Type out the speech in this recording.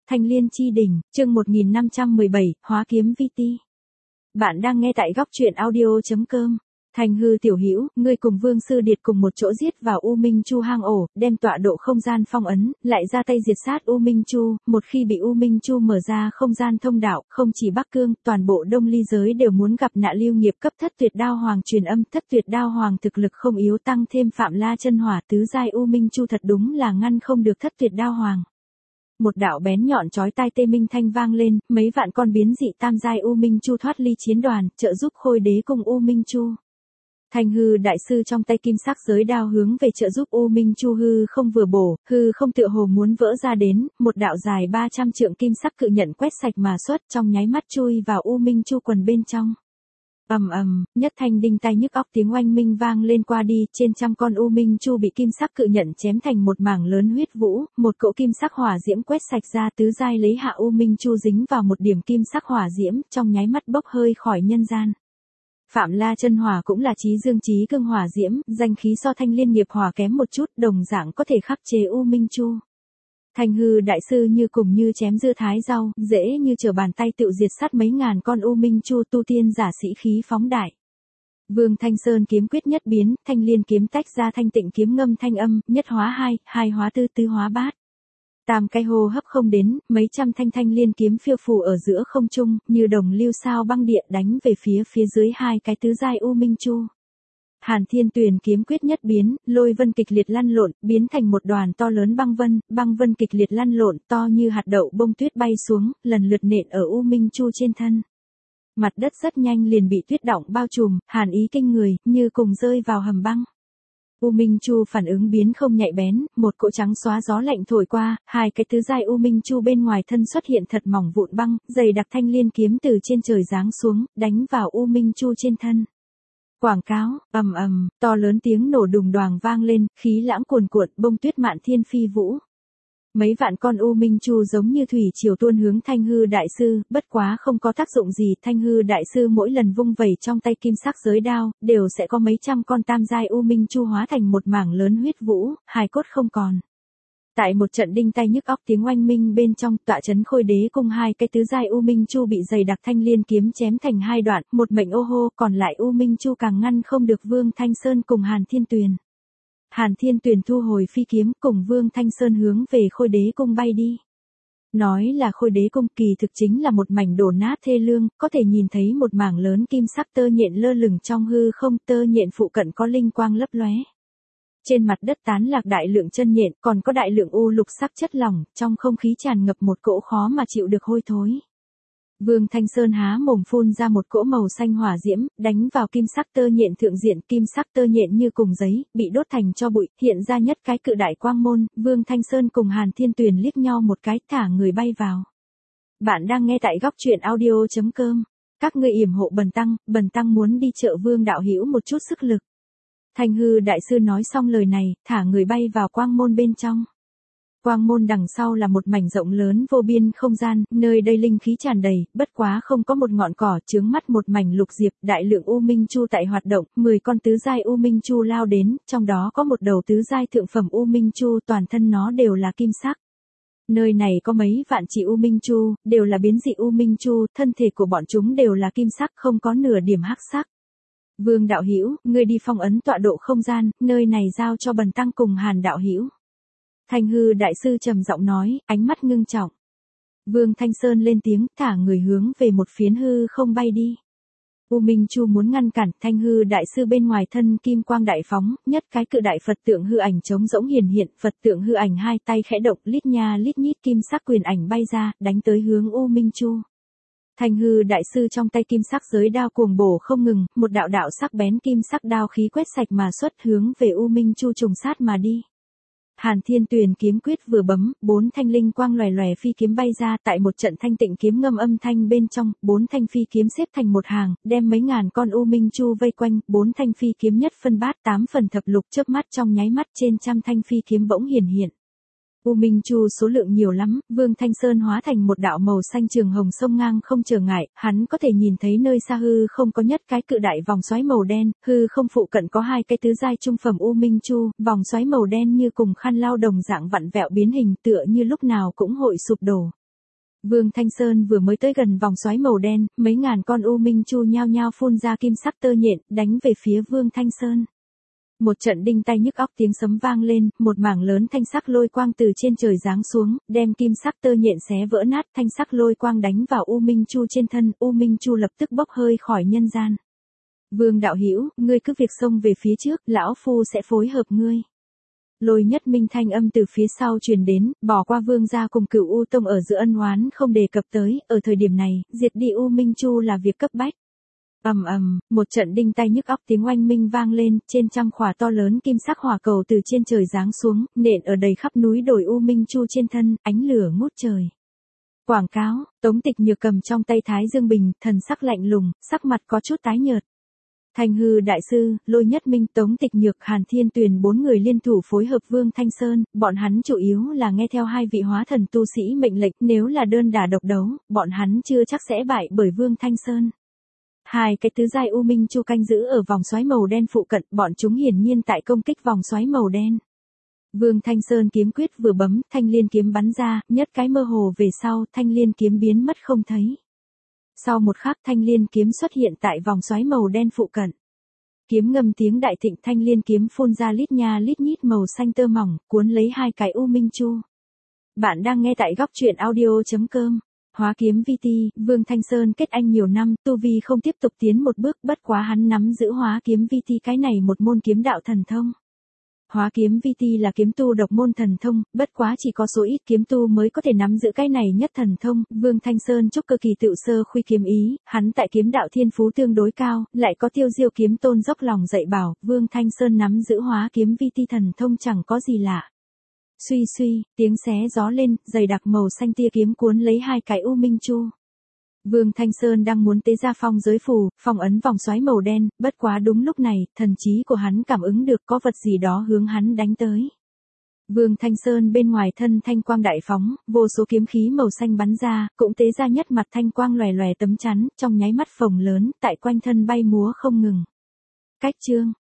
Thanh Liên Chi Đỉnh, chương 1517, Hóa Kiếm Vi Ti. Bạn đang nghe tại góc truyện audio.com. Thành Hư tiểu hữu, ngươi cùng Vương Sư Điệt cùng một chỗ giết vào U Minh Chu hang ổ, đem tọa độ không gian phong ấn, lại ra tay diệt sát U Minh Chu, một khi bị U Minh Chu mở ra không gian thông đạo, không chỉ Bắc Cương, toàn bộ Đông Ly giới đều muốn gặp nạn lưu nghiệp cấp thất tuyệt đao hoàng truyền âm, thất tuyệt đao hoàng thực lực không yếu tăng thêm Phạm La chân hỏa tứ giai U Minh Chu thật đúng là ngăn không được thất tuyệt đao hoàng. Một đạo bén nhọn chói tai tê minh thanh vang lên, mấy vạn con biến dị tam giai U Minh Chu thoát ly chiến đoàn, trợ giúp Khôi Đế cùng U Minh Chu. Thanh Hư đại sư trong tay kim sắc giới đao hướng về trợ giúp U Minh Chu hư không vừa bổ, hư không tựa hồ muốn vỡ ra đến, một đạo dài 300 trượng kim sắc cự nhận quét sạch mà xuất, trong nháy mắt chui vào U Minh Chu quần bên trong. Ầm ầm, nhất thanh đinh tai nhức óc tiếng oanh minh vang lên qua đi, trên trăm con U Minh Chu bị kim sắc cự nhận chém thành một mảng lớn huyết vũ, một cỗ kim sắc hỏa diễm quét sạch ra tứ giai lấy hạ U Minh Chu dính vào một điểm kim sắc hỏa diễm, trong nháy mắt bốc hơi khỏi nhân gian. Phạm La chân hỏa cũng là chí dương chí cương hỏa diễm, danh khí so Thanh Liên nghiệp hỏa kém một chút, đồng dạng có thể khắc chế U Minh Chu. Thanh Hư đại sư như cùng như chém dưa thái rau, dễ như trở bàn tay tự diệt sát mấy ngàn con U Minh Chu, tu tiên giả sĩ khí phóng đại. Vương Thanh Sơn kiếm quyết nhất biến, Thanh Liên kiếm tách ra thanh tịnh kiếm ngâm thanh âm, nhất hóa hai, hai hóa tư, tứ hóa bát. Tam cái hô hấp không đến, mấy trăm thanh liên kiếm phiêu phù ở giữa không trung, như đồng lưu sao băng điện đánh về phía dưới hai cái tứ giai U Minh Chu. Hàn Thiên Tuyền kiếm quyết nhất biến, lôi vân kịch liệt lăn lộn, biến thành một đoàn to lớn băng vân kịch liệt lăn lộn, to như hạt đậu bông tuyết bay xuống, lần lượt nện ở U Minh Chu trên thân. Mặt đất rất nhanh liền bị tuyết đọng bao trùm, hàn ý kinh người, như cùng rơi vào hầm băng. U Minh Chu phản ứng biến không nhạy bén, một cỗ trắng xóa gió lạnh thổi qua, hai cái tứ giai U Minh Chu bên ngoài thân xuất hiện thật mỏng vụn băng, dày đặc thanh liên kiếm từ trên trời giáng xuống, đánh vào U Minh Chu trên thân. Quảng cáo, ầm ầm, to lớn tiếng nổ đùng đoàng vang lên, khí lãng cuồn cuộn, bông tuyết mạn thiên phi vũ. Mấy vạn con U Minh Chu giống như thủy triều tuôn hướng Thanh Hư đại sư, bất quá không có tác dụng gì, Thanh Hư đại sư mỗi lần vung vẩy trong tay kim sắc giới đao, đều sẽ có mấy trăm con tam giai U Minh Chu hóa thành một mảng lớn huyết vũ, hài cốt không còn. Tại một trận đinh tai nhức óc tiếng oanh minh bên trong, tọa trấn Khôi Đế cùng hai cái tứ giai U Minh Chu bị dày đặc thanh liên kiếm chém thành hai đoạn, một mệnh ô hô, còn lại U Minh Chu càng ngăn không được Vương Thanh Sơn cùng Hàn Thiên Tuyền. Hàn Thiên Tuyền thu hồi phi kiếm, cùng Vương Thanh Sơn hướng về Khôi Đế cung bay đi. Nói là Khôi Đế cung, kỳ thực chính là một mảnh đổ nát thê lương, có thể nhìn thấy một mảng lớn kim sắc tơ nhện lơ lửng trong hư không, tơ nhện phụ cận có linh quang lấp lóe. Trên mặt đất tán lạc đại lượng chân nhện, còn có đại lượng u lục sắc chất lỏng, trong không khí tràn ngập một cỗ khó mà chịu được hôi thối. Vương Thanh Sơn há mồm phun ra một cỗ màu xanh hỏa diễm, đánh vào kim sắc tơ nhện thượng diện, kim sắc tơ nhện như cùng giấy, bị đốt thành tro bụi, hiện ra nhất cái cự đại quang môn, Vương Thanh Sơn cùng Hàn Thiên Tuyền liếc nhau một cái, thả người bay vào. Bạn đang nghe tại góc truyện audio.com. Các ngươi yểm hộ bần tăng muốn đi chợ Vương đạo hữu một chút sức lực. Thanh Hư đại sư nói xong lời này, thả người bay vào quang môn bên trong. Quang môn đằng sau là một mảnh rộng lớn vô biên không gian, nơi đây linh khí tràn đầy, bất quá không có một ngọn cỏ, chướng mắt một mảnh lục diệp, đại lượng U Minh Chu tại hoạt động, 10 con tứ giai U Minh Chu lao đến, trong đó có một đầu tứ giai thượng phẩm U Minh Chu, toàn thân nó đều là kim sắc. Nơi này có mấy vạn chỉ U Minh Chu, đều là biến dị U Minh Chu, thân thể của bọn chúng đều là kim sắc, không có nửa điểm hắc sắc. Vương đạo hữu, ngươi đi phong ấn tọa độ không gian, nơi này giao cho bần tăng cùng Hàn đạo hữu. Thanh Hư đại sư trầm giọng nói, ánh mắt ngưng trọng. Vương Thanh Sơn lên tiếng, thả người hướng về một phiến hư không bay đi. U Minh Chu muốn ngăn cản, Thanh Hư đại sư bên ngoài thân kim quang đại phóng, nhất cái cự đại Phật tượng hư ảnh trống rỗng hiển hiện, Phật tượng hư ảnh hai tay khẽ động, lít nha lít nhít kim sắc quyền ảnh bay ra, đánh tới hướng U Minh Chu. Thanh Hư đại sư trong tay kim sắc giới đao cuồng bổ không ngừng, một đạo đạo sắc bén kim sắc đao khí quét sạch mà xuất hướng về U Minh Chu trùng sát mà đi. Hàn Thiên Tuyền kiếm quyết vừa bấm, 4 thanh linh quang lòe lòe phi kiếm bay ra, tại một trận thanh tịnh kiếm ngâm âm thanh bên trong, 4 thanh phi kiếm xếp thành một hàng, đem mấy ngàn con U Minh Chu vây quanh, 4 thanh phi kiếm nhất phân bát 8 phần thập lục, chớp mắt trong nháy mắt trên trăm thanh phi kiếm bỗng hiển hiện. U Minh Chu số lượng nhiều lắm, Vương Thanh Sơn hóa thành một đạo màu xanh trường hồng sông ngang không trở ngại, hắn có thể nhìn thấy nơi xa hư không có nhất cái cự đại vòng xoáy màu đen, hư không phụ cận có hai cái tứ giai trung phẩm U Minh Chu, vòng xoáy màu đen như cùng khăn lau đồng dạng vặn vẹo biến hình tựa như lúc nào cũng hội sụp đổ. Vương Thanh Sơn vừa mới tới gần vòng xoáy màu đen, mấy ngàn con U Minh Chu nhao nhao phun ra kim sắc tơ nhện, đánh về phía Vương Thanh Sơn. Một trận đinh tai nhức óc tiếng sấm vang lên, một mảng lớn thanh sắc lôi quang từ trên trời giáng xuống, đem kim sắc tơ nhện xé vỡ nát, thanh sắc lôi quang đánh vào U Minh Chu trên thân, U Minh Chu lập tức bốc hơi khỏi nhân gian. Vương đạo hữu, ngươi cứ việc xông về phía trước, lão phu sẽ phối hợp ngươi. Lôi Nhất Minh thanh âm từ phía sau truyền đến, bỏ qua Vương gia cùng Cửu U Tông ở giữa ân oán không đề cập tới, ở thời điểm này, diệt đi U Minh Chu là việc cấp bách. Ầm ầm, một trận đinh tai nhức óc tiếng oanh minh vang lên, trên trăm khỏa to lớn kim sắc hỏa cầu từ trên trời giáng xuống, nện ở đầy khắp núi đồi U Minh Chu trên thân, ánh lửa ngút trời. Quảng cáo, Tống Tịch Nhược cầm trong tay Thái Dương Bình, thần sắc lạnh lùng, sắc mặt có chút tái nhợt. Thanh hư đại sư, Lôi Nhất Minh, Tống Tịch Nhược, Hàn Thiên Tuyền bốn người liên thủ phối hợp Vương Thanh Sơn, bọn hắn chủ yếu là nghe theo hai vị hóa thần tu sĩ mệnh lệnh, nếu là đơn đả độc đấu, bọn hắn chưa chắc sẽ bại bởi Vương Thanh Sơn. Hai cái tứ giai U Minh Chu canh giữ ở vòng xoáy màu đen phụ cận, bọn chúng hiển nhiên tại công kích vòng xoáy màu đen. Vương Thanh Sơn kiếm quyết vừa bấm, thanh liên kiếm bắn ra, nhất cái mơ hồ về sau, thanh liên kiếm biến mất không thấy. Sau một khắc thanh liên kiếm xuất hiện tại vòng xoáy màu đen phụ cận. Kiếm ngâm tiếng đại thịnh, thanh liên kiếm phun ra lít nha lít nhít màu xanh tơ mỏng, cuốn lấy hai cái U Minh Chu. Bạn đang nghe tại góc truyện audio.com. Hóa kiếm vi ti, Vương Thanh Sơn kết anh nhiều năm, tu vi không tiếp tục tiến một bước, bất quá hắn nắm giữ hóa kiếm vi ti cái này một môn kiếm đạo thần thông. Hóa kiếm vi ti là kiếm tu độc môn thần thông, bất quá chỉ có số ít kiếm tu mới có thể nắm giữ cái này nhất thần thông. Vương Thanh Sơn trúc cơ kỳ tự sơ khuy kiếm ý, hắn tại kiếm đạo thiên phú tương đối cao, lại có Tiêu Diêu kiếm tôn dốc lòng dạy bảo, Vương Thanh Sơn nắm giữ hóa kiếm vi ti thần thông chẳng có gì lạ. Suy suy, tiếng xé gió lên, dày đặc màu xanh tia kiếm cuốn lấy hai cái U Minh Chu. Vương Thanh Sơn đang muốn tế ra phong giới phù, phong ấn vòng xoáy màu đen, bất quá đúng lúc này, thần trí của hắn cảm ứng được có vật gì đó hướng hắn đánh tới. Vương Thanh Sơn bên ngoài thân thanh quang đại phóng, vô số kiếm khí màu xanh bắn ra, cũng tế ra nhất mặt thanh quang lòe lòe tấm chắn, trong nháy mắt phồng lớn, tại quanh thân bay múa không ngừng. Cách chương,